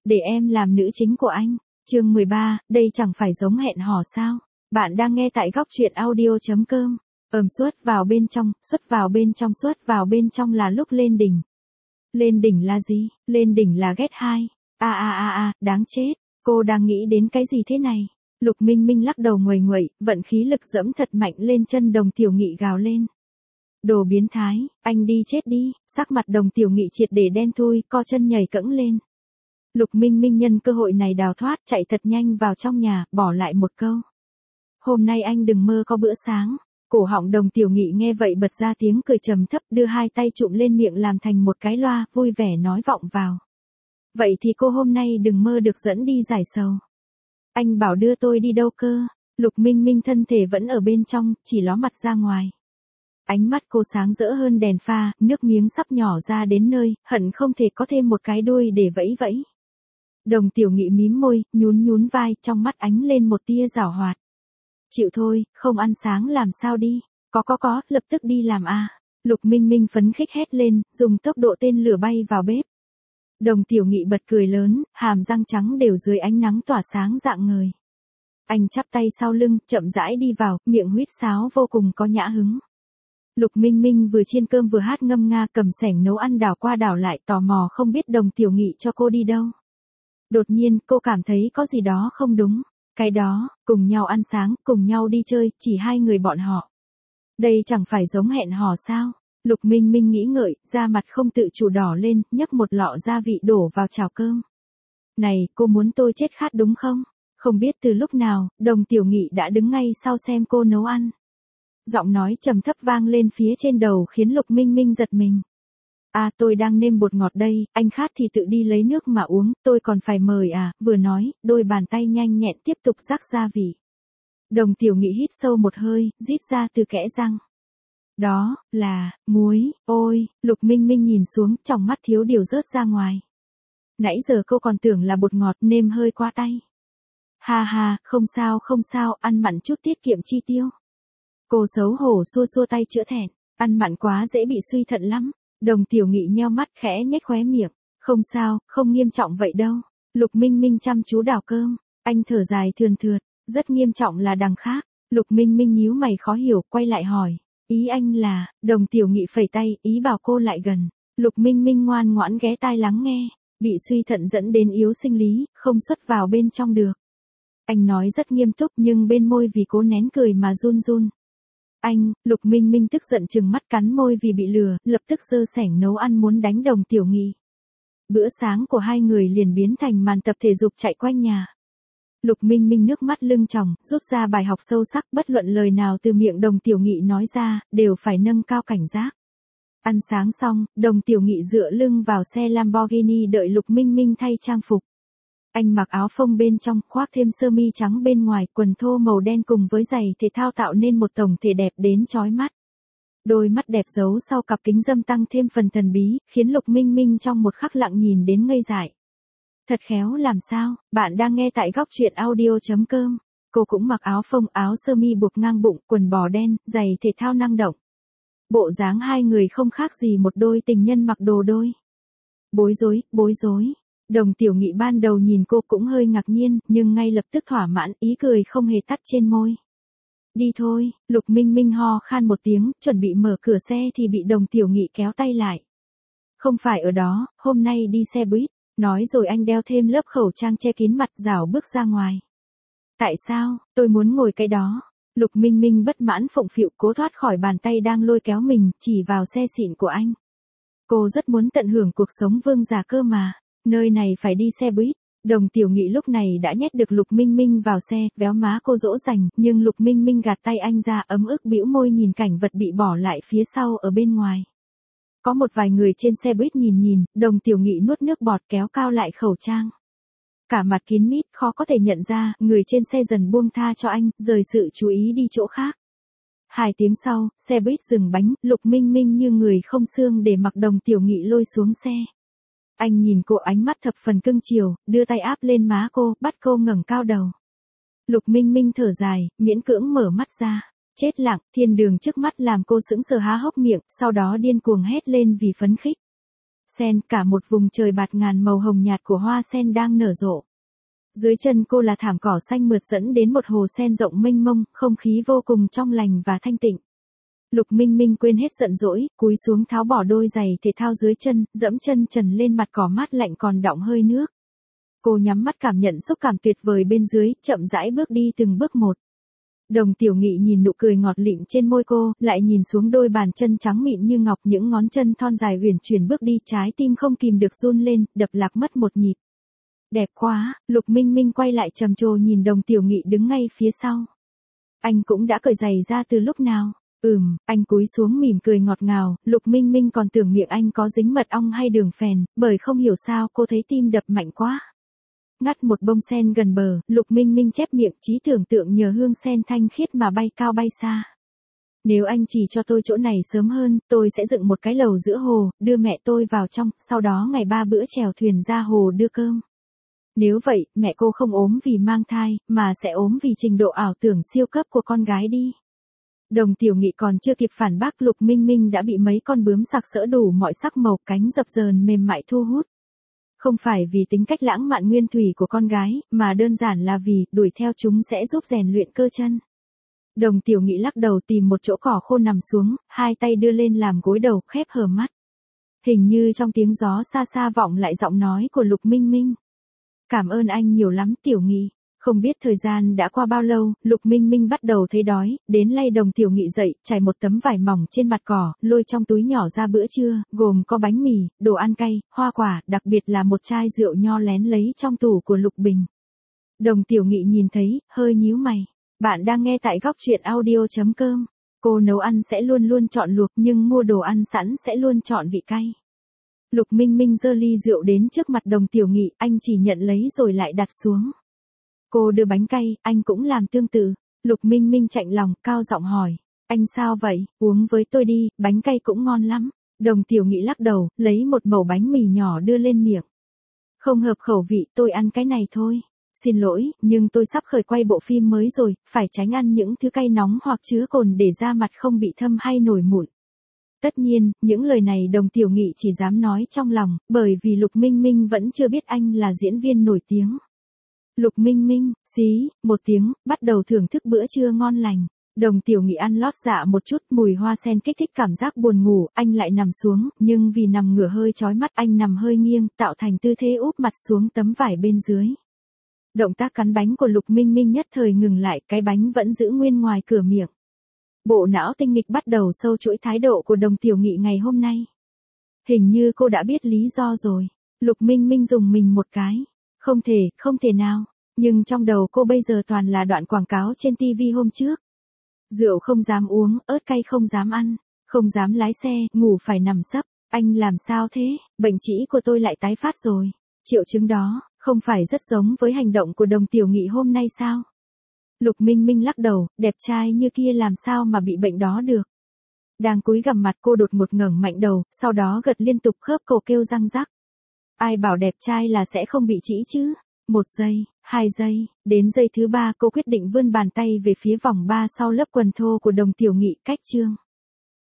để em làm nữ chính của anh. Chương 13, đây chẳng phải giống hẹn hò sao? Bạn đang nghe tại góc truyện audio.com. Xuất vào bên trong, xuất vào bên trong là lúc lên đỉnh. Lên đỉnh là gì? Lên đỉnh là get high. Đáng chết. Cô đang nghĩ đến cái gì thế này? Lục Minh Minh lắc đầu nguầy nguậy, vận khí lực dẫm thật mạnh lên chân Đồng Tiểu Nghị gào lên. Đồ biến thái, anh đi chết đi. Sắc mặt Đồng Tiểu Nghị triệt để đen thui, co chân nhảy cẫng lên. Lục Minh Minh nhân cơ hội này đào thoát, chạy thật nhanh vào trong nhà, bỏ lại một câu. Hôm nay anh đừng mơ có bữa sáng. Cổ họng Đồng Tiểu Nghị nghe vậy bật ra tiếng cười trầm thấp, đưa hai tay trụm lên miệng làm thành một cái loa, vui vẻ nói vọng vào. Vậy thì cô hôm nay đừng mơ được dẫn đi giải sầu. Anh bảo đưa tôi đi đâu cơ? Lục Minh Minh thân thể vẫn ở bên trong, chỉ ló mặt ra ngoài. Ánh mắt cô sáng rỡ hơn đèn pha, nước miếng sắp nhỏ ra đến nơi, hận không thể có thêm một cái đuôi để vẫy vẫy. Đồng Tiểu Nghị mím môi, nhún vai, trong mắt ánh lên một tia giảo hoạt. Chịu thôi, không ăn sáng làm sao đi. Có, lập tức đi làm à. Lục Minh Minh phấn khích hét lên, dùng tốc độ tên lửa bay vào bếp. Đồng Tiểu Nghị bật cười lớn, hàm răng trắng đều dưới ánh nắng tỏa sáng rạng ngời. Anh chắp tay sau lưng, chậm rãi đi vào, miệng huýt sáo vô cùng có nhã hứng. Lục Minh Minh vừa chiên cơm vừa hát ngâm nga, cầm xẻng nấu ăn đảo qua đảo lại, tò mò không biết Đồng Tiểu Nghị cho cô đi đâu. Đột nhiên, cô cảm thấy có gì đó không đúng. Cái đó, cùng nhau ăn sáng, cùng nhau đi chơi, chỉ hai người bọn họ. Đây chẳng phải giống hẹn hò sao? Lục Minh Minh nghĩ ngợi, da mặt không tự chủ đỏ lên, nhấc một lọ gia vị đổ vào chảo cơm. Này, cô muốn tôi chết khát đúng không? Không biết từ lúc nào, Đồng Tiểu Nghị đã đứng ngay sau xem cô nấu ăn. Giọng nói trầm thấp vang lên phía trên đầu khiến Lục Minh Minh giật mình. Tôi đang nêm bột ngọt đây, anh khát thì tự đi lấy nước mà uống, tôi còn phải mời à, vừa nói, đôi bàn tay nhanh nhẹn tiếp tục rắc gia vị. Đồng Tiểu Nghị hít sâu một hơi, rít ra từ kẽ răng. Đó, là, muối, ôi, Lục Minh Minh nhìn xuống, trong mắt thiếu điều rớt ra ngoài. Nãy giờ cô còn tưởng là bột ngọt nêm hơi qua tay. Ha, không sao, ăn mặn chút tiết kiệm chi tiêu. Cô xấu hổ xua tay chữa thẹn, ăn mặn quá dễ bị suy thận lắm. Đồng Tiểu Nghị nheo mắt khẽ nhếch khóe miệng, không sao, không nghiêm trọng vậy đâu. Lục Minh Minh chăm chú đảo cơm, anh thở dài thườn thượt, rất nghiêm trọng là đằng khác. Lục Minh Minh nhíu mày khó hiểu, quay lại hỏi, ý anh là? Đồng Tiểu Nghị phẩy tay, ý bảo cô lại gần. Lục Minh Minh ngoan ngoãn ghé tai lắng nghe, bị suy thận dẫn đến yếu sinh lý, không xuất vào bên trong được. Anh nói rất nghiêm túc nhưng bên môi vì cố nén cười mà run. Anh, Lục Minh Minh tức giận trừng mắt cắn môi vì bị lừa, lập tức giơ xẻng nấu ăn muốn đánh Đồng Tiểu Nghị. Bữa sáng của hai người liền biến thành màn tập thể dục chạy quanh nhà. Lục Minh Minh nước mắt lưng tròng, rút ra bài học sâu sắc, bất luận lời nào từ miệng Đồng Tiểu Nghị nói ra, đều phải nâng cao cảnh giác. Ăn sáng xong, Đồng Tiểu Nghị dựa lưng vào xe Lamborghini đợi Lục Minh Minh thay trang phục. Anh mặc áo phông bên trong, khoác thêm sơ mi trắng bên ngoài, quần thô màu đen cùng với giày thể thao tạo nên một tổng thể đẹp đến chói mắt. Đôi mắt đẹp giấu sau cặp kính râm tăng thêm phần thần bí, khiến Lục Minh Minh trong một khắc lặng nhìn đến ngây dại. Thật khéo làm sao, bạn đang nghe tại góc truyện audio.com. Cô cũng mặc áo phông, áo sơ mi buộc ngang bụng, quần bò đen, giày thể thao năng động. Bộ dáng hai người không khác gì một đôi tình nhân mặc đồ đôi. Bối rối. Đồng Tiểu Nghị ban đầu nhìn cô cũng hơi ngạc nhiên, nhưng ngay lập tức thỏa mãn, ý cười không hề tắt trên môi. Đi thôi, Lục Minh Minh ho khan một tiếng, chuẩn bị mở cửa xe thì bị Đồng Tiểu Nghị kéo tay lại. Không phải ở đó, hôm nay đi xe buýt, nói rồi anh đeo thêm lớp khẩu trang che kín mặt rảo bước ra ngoài. Tại sao, tôi muốn ngồi cái đó. Lục Minh Minh bất mãn phụng phịu cố thoát khỏi bàn tay đang lôi kéo mình, chỉ vào xe xịn của anh. Cô rất muốn tận hưởng cuộc sống vương giả cơ mà. Nơi này phải đi xe buýt. Đồng Tiểu Nghị lúc này đã nhét được Lục Minh Minh vào xe, véo má cô dỗ dành, nhưng Lục Minh Minh gạt tay anh ra, ấm ức bĩu môi nhìn cảnh vật bị bỏ lại phía sau ở bên ngoài. Có một vài người trên xe buýt nhìn, Đồng Tiểu Nghị nuốt nước bọt kéo cao lại khẩu trang. Cả mặt kín mít, khó có thể nhận ra, người trên xe dần buông tha cho anh, rời sự chú ý đi chỗ khác. 2 tiếng sau, xe buýt dừng bánh, Lục Minh Minh như người không xương để mặc Đồng Tiểu Nghị lôi xuống xe. Anh nhìn cô ánh mắt thập phần cưng chiều, đưa tay áp lên má cô, bắt cô ngẩng cao đầu. Lục Minh Minh thở dài, miễn cưỡng mở mắt ra. Chết lặng, thiên đường trước mắt làm cô sững sờ há hốc miệng, sau đó điên cuồng hét lên vì phấn khích. sen, cả một vùng trời bạt ngàn màu hồng nhạt của hoa sen đang nở rộ. Dưới chân cô là thảm cỏ xanh mượt dẫn đến một hồ sen rộng mênh mông, không khí vô cùng trong lành và thanh tịnh. Lục Minh Minh quên hết giận dỗi, cúi xuống tháo bỏ đôi giày thể thao dưới chân, dẫm chân trần lên mặt cỏ mát lạnh còn đọng hơi nước. Cô nhắm mắt cảm nhận xúc cảm tuyệt vời bên dưới, chậm rãi bước đi từng bước một. Đồng Tiểu Nghị nhìn nụ cười ngọt lịm trên môi cô, lại nhìn xuống đôi bàn chân trắng mịn như ngọc, những ngón chân thon dài uyển chuyển bước đi, trái tim không kìm được run lên, đập lạc mất một nhịp. Đẹp quá, Lục Minh Minh quay lại trầm trồ nhìn Đồng Tiểu Nghị đứng ngay phía sau. Anh cũng đã cởi giày ra từ lúc nào? Anh cúi xuống mỉm cười ngọt ngào, Lục Minh Minh còn tưởng miệng anh có dính mật ong hay đường phèn, bởi không hiểu sao cô thấy tim đập mạnh quá. Ngắt một bông sen gần bờ, Lục Minh Minh chép miệng, trí tưởng tượng nhờ hương sen thanh khiết mà bay cao bay xa. Nếu anh chỉ cho tôi chỗ này sớm hơn, tôi sẽ dựng một cái lầu giữa hồ, đưa mẹ tôi vào trong, sau đó ngày 3 bữa chèo thuyền ra hồ đưa cơm. Nếu vậy, mẹ cô không ốm vì mang thai, mà sẽ ốm vì trình độ ảo tưởng siêu cấp của con gái đi. Đồng Tiểu Nghị còn chưa kịp phản bác, Lục Minh Minh đã bị mấy con bướm sặc sỡ đủ mọi sắc màu, cánh dập dờn mềm mại thu hút. Không phải vì tính cách lãng mạn nguyên thủy của con gái, mà đơn giản là vì đuổi theo chúng sẽ giúp rèn luyện cơ chân. Đồng Tiểu Nghị lắc đầu tìm một chỗ cỏ khô nằm xuống, hai tay đưa lên làm gối đầu, khép hờ mắt. Hình như trong tiếng gió xa xa vọng lại giọng nói của Lục Minh Minh. Cảm ơn anh nhiều lắm Tiểu Nghị. Không biết thời gian đã qua bao lâu, Lục Minh Minh bắt đầu thấy đói, đến lay Đồng Tiểu Nghị dậy, trải một tấm vải mỏng trên mặt cỏ, lôi trong túi nhỏ ra bữa trưa, gồm có bánh mì, đồ ăn cay, hoa quả, đặc biệt là một chai rượu nho lén lấy trong tủ của Lục Bình. Đồng Tiểu Nghị nhìn thấy, hơi nhíu mày. Bạn đang nghe tại góc truyện audio.com. Cô nấu ăn sẽ luôn luôn chọn luộc, nhưng mua đồ ăn sẵn sẽ luôn chọn vị cay. Lục Minh Minh giơ ly rượu đến trước mặt Đồng Tiểu Nghị, anh chỉ nhận lấy rồi lại đặt xuống. Cô đưa bánh cay, anh cũng làm tương tự. Lục Minh Minh chạnh lòng, cao giọng hỏi. Anh sao vậy, uống với tôi đi, bánh cay cũng ngon lắm. Đồng Tiểu Nghị lắc đầu, lấy một mẩu bánh mì nhỏ đưa lên miệng. Không hợp khẩu vị, tôi ăn cái này thôi. Xin lỗi, nhưng tôi sắp khởi quay bộ phim mới rồi, phải tránh ăn những thứ cay nóng hoặc chứa cồn để da mặt không bị thâm hay nổi mụn. Tất nhiên, những lời này Đồng Tiểu Nghị chỉ dám nói trong lòng, bởi vì Lục Minh Minh vẫn chưa biết anh là diễn viên nổi tiếng. Lục Minh Minh, xí, một tiếng, bắt đầu thưởng thức bữa trưa ngon lành. Đồng Tiểu Nghị ăn lót dạ một chút, mùi hoa sen kích thích cảm giác buồn ngủ, anh lại nằm xuống, nhưng vì nằm ngửa hơi chói mắt, anh nằm hơi nghiêng, tạo thành tư thế úp mặt xuống tấm vải bên dưới. Động tác cắn bánh của Lục Minh Minh nhất thời ngừng lại, cái bánh vẫn giữ nguyên ngoài cửa miệng. Bộ não tinh nghịch bắt đầu sâu chuỗi thái độ của Đồng Tiểu Nghị ngày hôm nay. Hình như cô đã biết lý do rồi. Lục Minh Minh dùng mình một cái. Không thể nào. Nhưng trong đầu cô bây giờ toàn là đoạn quảng cáo trên TV hôm trước. Rượu không dám uống, ớt cay không dám ăn, không dám lái xe, ngủ phải nằm sấp. Anh làm sao thế? Bệnh trĩ của tôi lại tái phát rồi. Triệu chứng đó, không phải rất giống với hành động của Đồng Tiểu Nghị hôm nay sao? Lục Minh Minh lắc đầu, đẹp trai như kia làm sao mà bị bệnh đó được. Đang cúi gằm mặt cô đột ngột ngẩng mạnh đầu, sau đó gật liên tục khớp cổ kêu răng rắc. Ai bảo đẹp trai là sẽ không bị trĩ chứ? 1 giây, 2 giây, đến giây thứ 3 cô quyết định vươn bàn tay về phía vòng 3 sau lớp quần thô của Đồng Tiểu Nghị, cách chương.